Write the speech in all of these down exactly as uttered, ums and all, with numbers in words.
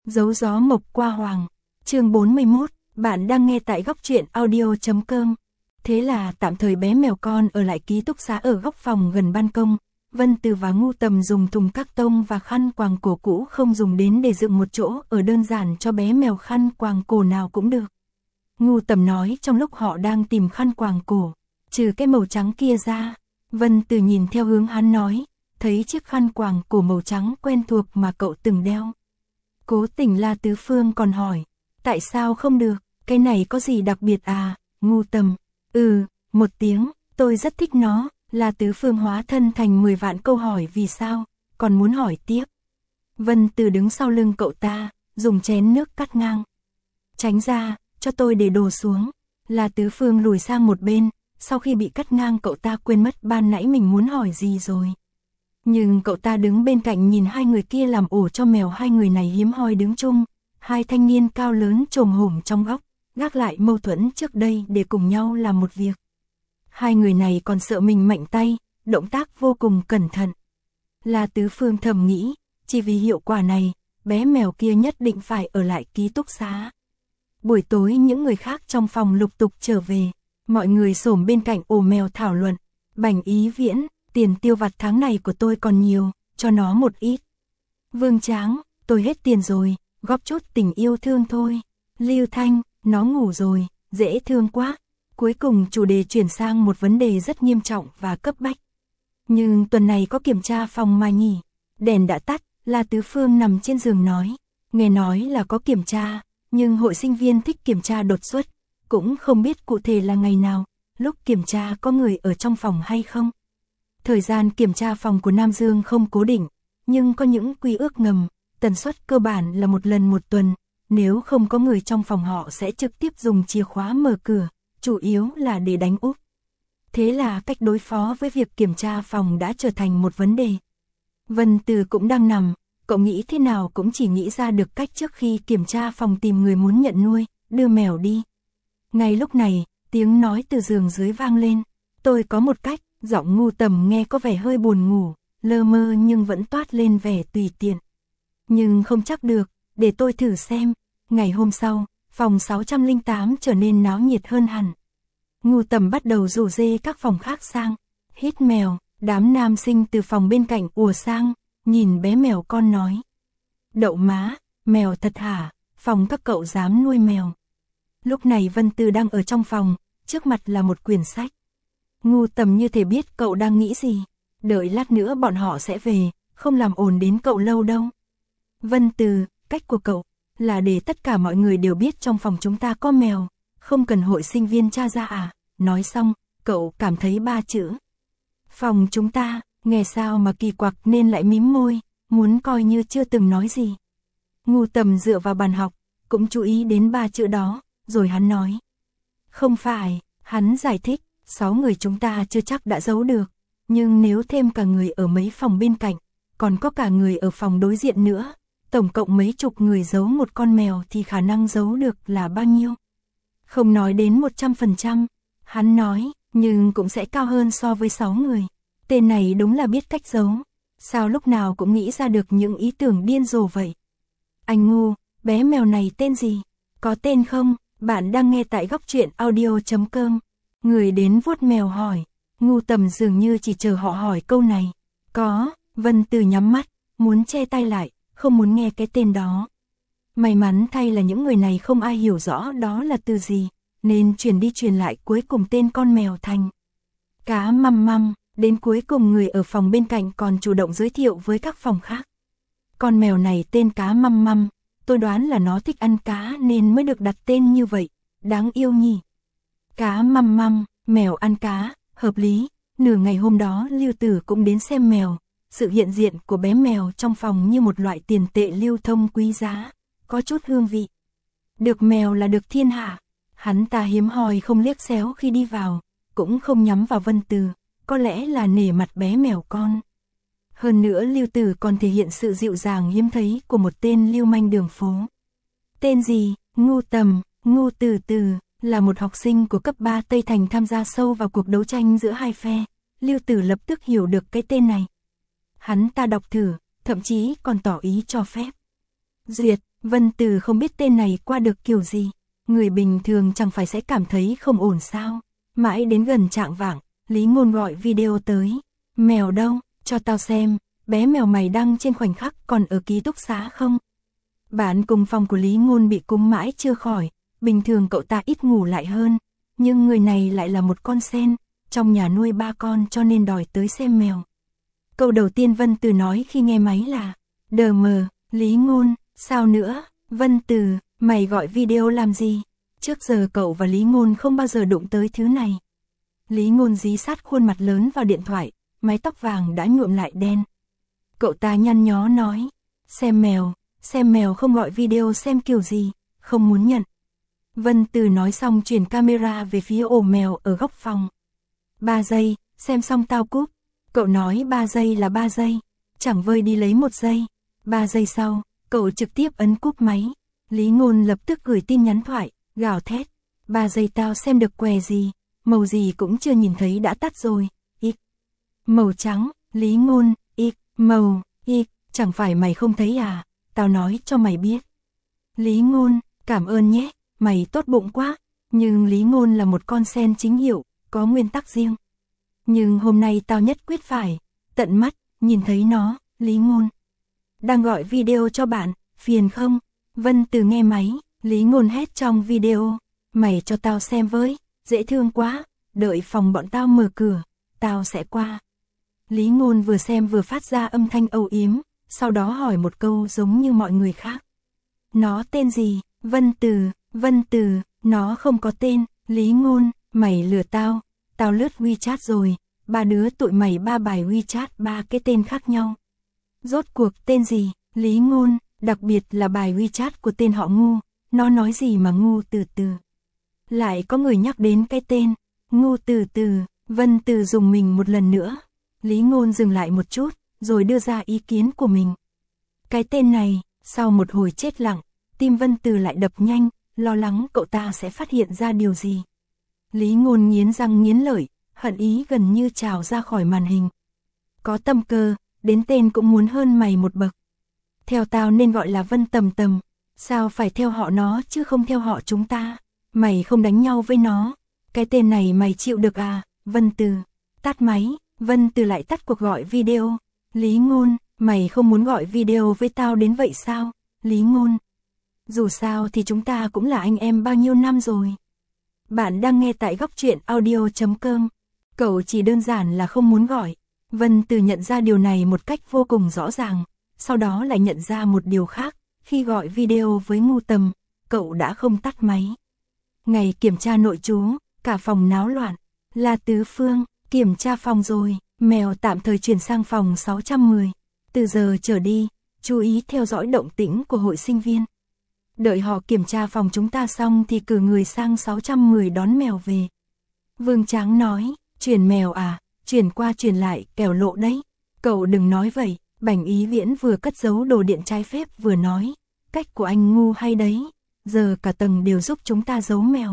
Dấu gió mộc qua hoàng. Chương bốn mươi mốt, bạn đang nghe tại góc truyện audio chấm com. Thế là tạm thời bé mèo con ở lại ký túc xá ở góc phòng gần ban công. Vân Từ và Ngu Tầm dùng thùng các tông và khăn quàng cổ cũ không dùng đến để dựng một chỗ ở đơn giản cho bé mèo, khăn quàng cổ nào cũng được. Ngu Tầm nói trong lúc họ đang tìm khăn quàng cổ, trừ cái màu trắng kia ra. Vân Từ nhìn theo hướng hắn nói, thấy chiếc khăn quàng cổ màu trắng quen thuộc mà cậu từng đeo. Cố Tình La Tứ Phương còn hỏi, tại sao không được, cái này có gì đặc biệt à? Ngu Tầm, ừ, một tiếng, tôi rất thích nó. La Tứ Phương hóa thân thành mười vạn câu hỏi vì sao, còn muốn hỏi tiếp. Vân Từ đứng sau lưng cậu ta, dùng chén nước cắt ngang. Tránh ra, cho tôi để đồ xuống. La Tứ Phương lùi sang một bên, sau khi bị cắt ngang cậu ta quên mất ban nãy mình muốn hỏi gì rồi. Nhưng cậu ta đứng bên cạnh nhìn hai người kia làm ổ cho mèo, hai người này hiếm hoi đứng chung, hai thanh niên cao lớn chồm hổm trong góc, gác lại mâu thuẫn trước đây để cùng nhau làm một việc. Hai người này còn sợ mình mạnh tay, động tác vô cùng cẩn thận. La Tứ Phương thầm nghĩ, chỉ vì hiệu quả này, bé mèo kia nhất định phải ở lại ký túc xá. Buổi tối những người khác trong phòng lục tục trở về, mọi người xổm bên cạnh ổ mèo thảo luận. Bành Ý Viễn, tiền tiêu vặt tháng này của tôi còn nhiều, cho nó một ít. Vương Tráng, tôi hết tiền rồi, góp chút tình yêu thương thôi. Lưu Thanh, nó ngủ rồi, dễ thương quá. Cuối cùng chủ đề chuyển sang một vấn đề rất nghiêm trọng và cấp bách. Nhưng tuần này có kiểm tra phòng mà nhỉ? Đèn đã tắt, La Tứ Phương nằm trên giường nói. Nghe nói là có kiểm tra, nhưng hội sinh viên thích kiểm tra đột xuất, cũng không biết cụ thể là ngày nào, lúc kiểm tra có người ở trong phòng hay không. Thời gian kiểm tra phòng của Nam Dương không cố định, nhưng có những quy ước ngầm, tần suất cơ bản là một lần một tuần, nếu không có người trong phòng họ sẽ trực tiếp dùng chìa khóa mở cửa, chủ yếu là để đánh úp. Thế là cách đối phó với việc kiểm tra phòng đã trở thành một vấn đề. Vân Từ cũng đang nằm, cậu nghĩ thế nào cũng chỉ nghĩ ra được cách trước khi kiểm tra phòng tìm người muốn nhận nuôi, đưa mèo đi. Ngay lúc này, tiếng nói từ giường dưới vang lên, tôi có một cách. Giọng Ngu Tầm nghe có vẻ hơi buồn ngủ, lơ mơ nhưng vẫn toát lên vẻ tùy tiện. Nhưng không chắc được, để tôi thử xem. Ngày hôm sau, phòng sáu trăm lẻ tám trở nên náo nhiệt hơn hẳn. Ngu Tầm bắt đầu rủ rê các phòng khác sang. Hít mèo, đám nam sinh từ phòng bên cạnh ùa sang, nhìn bé mèo con nói. Đậu má, mèo thật hả, phòng các cậu dám nuôi mèo. Lúc này Vân Từ đang ở trong phòng, trước mặt là một quyển sách. Ngu Tầm như thể biết cậu đang nghĩ gì, đợi lát nữa bọn họ sẽ về, không làm ồn đến cậu lâu đâu. Vân Từ, cách của cậu là để tất cả mọi người đều biết trong phòng chúng ta có mèo, không cần hội sinh viên tra ra à? Nói xong, cậu cảm thấy ba chữ. Phòng chúng ta, nghe sao mà kỳ quặc nên lại mím môi, muốn coi như chưa từng nói gì. Ngu Tầm dựa vào bàn học, cũng chú ý đến ba chữ đó, rồi hắn nói. Không phải, hắn giải thích. Sáu người chúng ta chưa chắc đã giấu được, nhưng nếu thêm cả người ở mấy phòng bên cạnh, còn có cả người ở phòng đối diện nữa, tổng cộng mấy chục người giấu một con mèo thì khả năng giấu được là bao nhiêu? Không nói đến một trăm phần trăm, hắn nói, nhưng cũng sẽ cao hơn so với sáu người. Tên này đúng là biết cách giấu, sao lúc nào cũng nghĩ ra được những ý tưởng điên rồ vậy? Anh Ngu, bé mèo này tên gì? Có tên không? Bạn đang nghe tại góc truyện audio chấm com. Người đến vuốt mèo hỏi, Ngu Tầm dường như chỉ chờ họ hỏi câu này. Có, Vân Từ nhắm mắt, muốn che tay lại, không muốn nghe cái tên đó. May mắn thay là những người này không ai hiểu rõ đó là từ gì, nên truyền đi truyền lại cuối cùng tên con mèo thành Cá Măm Măm. Đến cuối cùng người ở phòng bên cạnh còn chủ động giới thiệu với các phòng khác. Con mèo này tên Cá Măm Măm, tôi đoán là nó thích ăn cá nên mới được đặt tên như vậy, đáng yêu nhỉ. Cá Măm Măm, mèo ăn cá, hợp lý. Nửa ngày hôm đó Lưu Tử cũng đến xem mèo. Sự hiện diện của bé mèo trong phòng như một loại tiền tệ lưu thông quý giá, có chút hương vị. Được mèo là được thiên hạ. Hắn ta hiếm hoi không liếc xéo khi đi vào, cũng không nhắm vào Vân Từ, có lẽ là nể mặt bé mèo con. Hơn nữa Lưu Tử còn thể hiện sự dịu dàng hiếm thấy của một tên lưu manh đường phố. Tên gì? Ngu Tầm, Ngu Từ Từ. Là một học sinh của cấp ba Tây Thành tham gia sâu vào cuộc đấu tranh giữa hai phe, Lưu Tử lập tức hiểu được cái tên này. Hắn ta đọc thử, thậm chí còn tỏ ý cho phép. Duyệt, Vân Từ không biết tên này qua được kiểu gì. Người bình thường chẳng phải sẽ cảm thấy không ổn sao. Mãi đến gần trạng vạng, Lý Ngôn gọi video tới. Mèo đâu, cho tao xem, bé mèo mày đăng trên khoảnh khắc còn ở ký túc xá không? Bạn cùng phòng của Lý Ngôn bị cúm mãi chưa khỏi, bình thường cậu ta ít ngủ lại hơn. Nhưng người này lại là một con sen, trong nhà nuôi ba con cho nên đòi tới xem mèo. Câu đầu tiên Vân Từ nói khi nghe máy là đờ mờ, Lý Ngôn, sao nữa? Vân Từ, mày gọi video làm gì? Trước giờ cậu và Lý Ngôn không bao giờ đụng tới thứ này. Lý Ngôn dí sát khuôn mặt lớn vào điện thoại, mái tóc vàng đã nhuộm lại đen. Cậu ta nhăn nhó nói, xem mèo, xem mèo không gọi video xem kiểu gì, không muốn nhận. Vân Từ nói xong chuyển camera về phía ổ mèo ở góc phòng. Ba giây, xem xong tao cúp. Cậu nói ba giây là ba giây, chẳng vơi đi lấy một giây. Ba giây sau, cậu trực tiếp ấn cúp máy. Lý Ngôn lập tức gửi tin nhắn thoại, gào thét. Ba giây tao xem được què gì, màu gì cũng chưa nhìn thấy đã tắt rồi. Ít. Màu trắng, Lý Ngôn, ít, màu, ít, chẳng phải mày không thấy à, tao nói cho mày biết. Lý Ngôn, cảm ơn nhé, mày tốt bụng quá. Nhưng Lý Ngôn là một con sen chính hiệu, có nguyên tắc riêng. Nhưng hôm nay tao nhất quyết phải, tận mắt, nhìn thấy nó, Lý Ngôn. Đang gọi video cho bạn, phiền không? Vân Từ nghe máy, Lý Ngôn hét trong video. Mày cho tao xem với, dễ thương quá, đợi phòng bọn tao mở cửa, tao sẽ qua. Lý Ngôn vừa xem vừa phát ra âm thanh âu yếm, sau đó hỏi một câu giống như mọi người khác. Nó tên gì? Vân Từ, Vân Từ, nó không có tên. Lý Ngôn, mày lừa tao, tao lướt WeChat rồi, ba đứa tụi mày ba bài WeChat ba cái tên khác nhau. Rốt cuộc tên gì? Lý Ngôn, đặc biệt là bài WeChat của tên họ Ngu, nó nói gì mà ngu từ từ. Lại có người nhắc đến cái tên, ngu từ từ, Vân Từ dùng mình một lần nữa. Lý Ngôn dừng lại một chút, rồi đưa ra ý kiến của mình. Cái tên này, sau một hồi chết lặng, tim Vân Từ lại đập nhanh, lo lắng cậu ta sẽ phát hiện ra điều gì. Lý Ngôn nghiến răng nghiến lợi, hận ý gần như trào ra khỏi màn hình. Có tâm cơ, đến tên cũng muốn hơn mày một bậc. Theo tao nên gọi là Vân Tầm Tầm, sao phải theo họ nó chứ không theo họ chúng ta. Mày không đánh nhau với nó, cái tên này mày chịu được à? Vân Từ, tắt máy. Vân Từ lại tắt cuộc gọi video. Lý Ngôn, mày không muốn gọi video với tao đến vậy sao? Lý Ngôn, dù sao thì chúng ta cũng là anh em bao nhiêu năm rồi. Bạn đang nghe tại góc truyện audio chấm com. Cậu chỉ đơn giản là không muốn gọi. Vân Từ nhận ra điều này một cách vô cùng rõ ràng, sau đó lại nhận ra một điều khác, khi gọi video với Ngu Tầm, cậu đã không tắt máy. Ngày kiểm tra nội trú, cả phòng náo loạn. La Tứ Phương, kiểm tra phòng rồi, mèo tạm thời chuyển sang phòng sáu trăm mười. Từ giờ trở đi, chú ý theo dõi động tĩnh của hội sinh viên. Đợi họ kiểm tra phòng chúng ta xong thì cử người sang sáu trăm mười đón mèo về. Vương Tráng nói, chuyển mèo à, chuyển qua chuyển lại kẻo lộ đấy. Cậu đừng nói vậy. Bảnh Ý Viễn vừa cất giấu đồ điện trái phép vừa nói, cách của anh ngu hay đấy, giờ cả tầng đều giúp chúng ta giấu mèo.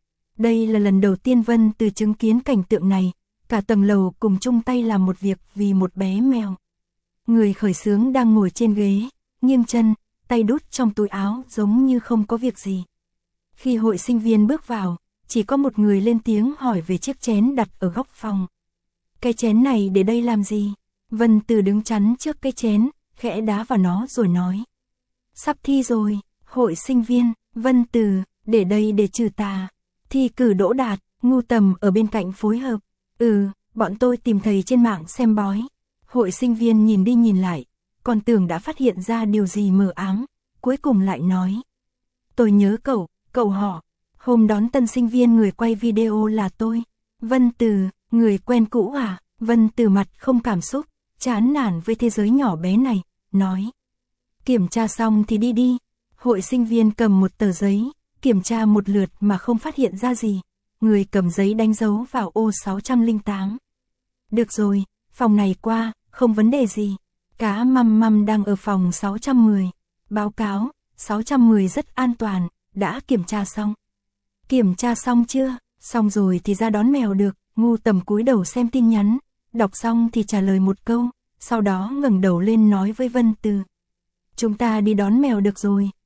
Đây là lần đầu tiên Vân Từ chứng kiến cảnh tượng này, cả tầng lầu cùng chung tay làm một việc vì một bé mèo. Người khởi xướng đang ngồi trên ghế, nghiêng chân, tay đút trong túi áo giống như không có việc gì. Khi hội sinh viên bước vào, chỉ có một người lên tiếng hỏi về chiếc chén đặt ở góc phòng. Cái chén này để đây làm gì? Vân Từ đứng chắn trước cái chén, khẽ đá vào nó rồi nói. Sắp thi rồi, hội sinh viên, Vân Từ, để đây để trừ tà. Thi cử đỗ đạt, Ngu Tầm ở bên cạnh phối hợp. Ừ, bọn tôi tìm thầy trên mạng xem bói. Hội sinh viên nhìn đi nhìn lại, còn tưởng đã phát hiện ra điều gì mờ ám, cuối cùng lại nói. Tôi nhớ cậu, cậu họ, hôm đón tân sinh viên người quay video là tôi. Vân Từ, người quen cũ à? Vân Từ mặt không cảm xúc, chán nản với thế giới nhỏ bé này, nói. Kiểm tra xong thì đi đi. Hội sinh viên cầm một tờ giấy, kiểm tra một lượt mà không phát hiện ra gì. Người cầm giấy đánh dấu vào ô sáu trăm lẻ tám. Được rồi, phòng này qua, không vấn đề gì. Cá Măm Măm đang ở phòng sáu trăm mười. Báo cáo, sáu trăm mười rất an toàn, đã kiểm tra xong. Kiểm tra xong chưa? Xong rồi thì ra đón mèo được. Ngu Tầm cúi đầu xem tin nhắn, đọc xong thì trả lời một câu, sau đó ngẩng đầu lên nói với Vân Từ. Chúng ta đi đón mèo được rồi.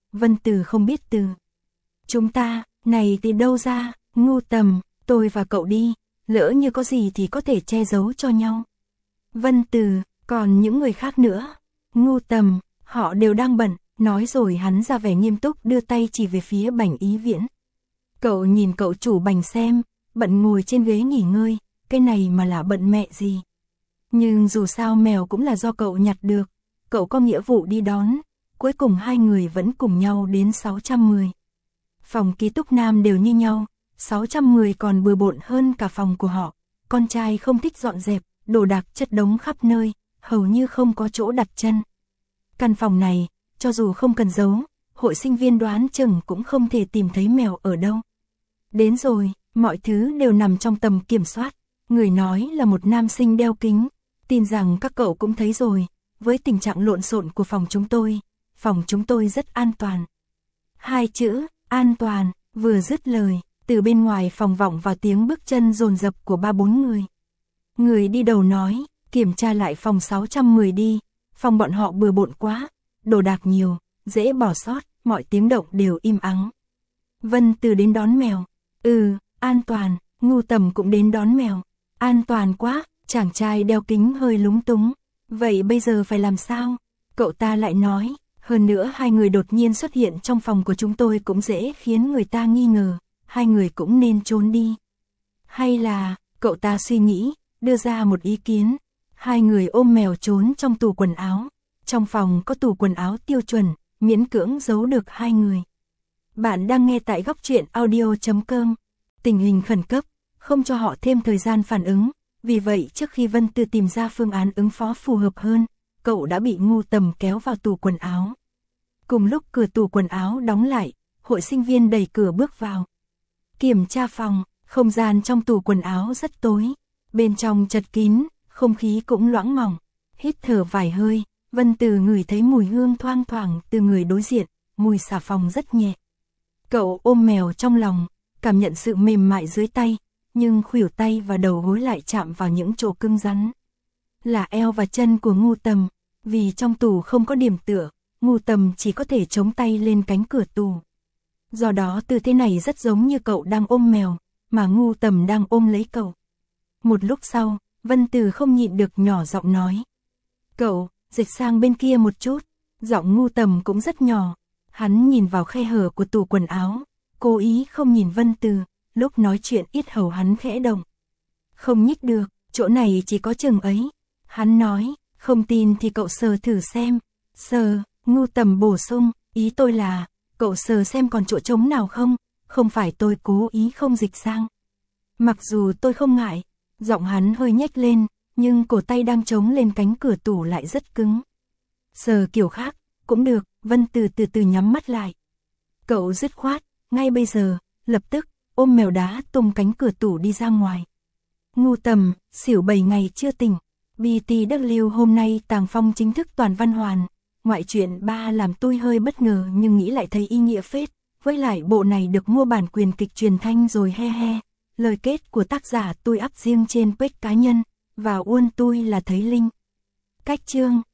Vân Từ không biết từ. Chúng ta, này từ đâu ra, Ngu Tầm, tôi và cậu đi, lỡ như có gì thì có thể che giấu cho nhau. Vân Từ, còn những người khác nữa. Ngu Tầm, họ đều đang bận, nói rồi hắn ra vẻ nghiêm túc đưa tay chỉ về phía Bành Ý Viễn. Cậu nhìn cậu chủ Bành xem, bận ngồi trên ghế nghỉ ngơi, cái này mà là bận mẹ gì. Nhưng dù sao mèo cũng là do cậu nhặt được, cậu có nghĩa vụ đi đón, cuối cùng hai người vẫn cùng nhau đến sáu trăm mười. Phòng ký túc nam đều như nhau, sáu trăm mười còn bừa bộn hơn cả phòng của họ, con trai không thích dọn dẹp, đồ đạc chất đống khắp nơi, hầu như không có chỗ đặt chân. Căn phòng này, cho dù không cần giấu, hội sinh viên đoán chừng cũng không thể tìm thấy mèo ở đâu. Đến rồi, mọi thứ đều nằm trong tầm kiểm soát, người nói là một nam sinh đeo kính, tin rằng các cậu cũng thấy rồi, với tình trạng lộn xộn của phòng chúng tôi, phòng chúng tôi rất an toàn. Hai chữ, an toàn, vừa dứt lời, từ bên ngoài phòng vọng vào tiếng bước chân dồn dập của ba bốn người. Người đi đầu nói, kiểm tra lại phòng sáu trăm mười đi, phòng bọn họ bừa bộn quá, đồ đạc nhiều, dễ bỏ sót, mọi tiếng động đều im ắng. Vân Từ đến đón mèo, ừ, an toàn, Ngu Tầm cũng đến đón mèo, an toàn quá, chàng trai đeo kính hơi lúng túng, vậy bây giờ phải làm sao? Cậu ta lại nói, hơn nữa hai người đột nhiên xuất hiện trong phòng của chúng tôi cũng dễ khiến người ta nghi ngờ, hai người cũng nên trốn đi. Hay là, cậu ta suy nghĩ, đưa ra một ý kiến, hai người ôm mèo trốn trong tủ quần áo, trong phòng có tủ quần áo tiêu chuẩn, miễn cưỡng giấu được hai người. Bạn đang nghe tại góc truyện audio chấm com, tình hình khẩn cấp, không cho họ thêm thời gian phản ứng, vì vậy trước khi Vân Từ tìm ra phương án ứng phó phù hợp hơn, cậu đã bị Ngu Tầm kéo vào tủ quần áo. Cùng lúc cửa tủ quần áo đóng lại, hội sinh viên đẩy cửa bước vào. Kiểm tra phòng, không gian trong tủ quần áo rất tối, bên trong chật kín, không khí cũng loãng mỏng. Hít thở vài hơi, Vân Từ ngửi thấy mùi hương thoang thoảng từ người đối diện, mùi xà phòng rất nhẹ. Cậu ôm mèo trong lòng, cảm nhận sự mềm mại dưới tay, nhưng khuỷu tay và đầu gối lại chạm vào những chỗ cứng rắn. Là eo và chân của Ngu Tầm, vì trong tủ không có điểm tựa, Ngu Tầm chỉ có thể chống tay lên cánh cửa tủ. Do đó tư thế này rất giống như cậu đang ôm mèo, mà Ngu Tầm đang ôm lấy cậu. Một lúc sau, Vân Từ không nhịn được nhỏ giọng nói. Cậu, dịch sang bên kia một chút, giọng Ngu Tầm cũng rất nhỏ. Hắn nhìn vào khe hở của tủ quần áo, cố ý không nhìn Vân Từ, lúc nói chuyện yết hầu hắn khẽ động. Không nhích được, chỗ này chỉ có chừng ấy. Hắn nói, không tin thì cậu sờ thử xem. Sờ, Ngu Tầm bổ sung, ý tôi là, cậu sờ xem còn chỗ trống nào không, không phải tôi cố ý không dịch sang. Mặc dù tôi không ngại, giọng hắn hơi nhếch lên, nhưng cổ tay đang chống lên cánh cửa tủ lại rất cứng. Sờ kiểu khác, cũng được, Vân Từ từ từ nhắm mắt lại. Cậu dứt khoát, ngay bây giờ, lập tức, ôm mèo đá tung cánh cửa tủ đi ra ngoài. Ngu Tầm, xỉu bảy ngày chưa tỉnh. bê tê vê hôm nay Tàng Phong chính thức toàn văn hoàn. Ngoại truyện ba làm tôi hơi bất ngờ nhưng nghĩ lại thấy ý nghĩa phết. Với lại bộ này được mua bản quyền kịch truyền thanh rồi he he. Lời kết của tác giả tôi up riêng trên page cá nhân. Và uôn tôi là thấy link. Cách chương.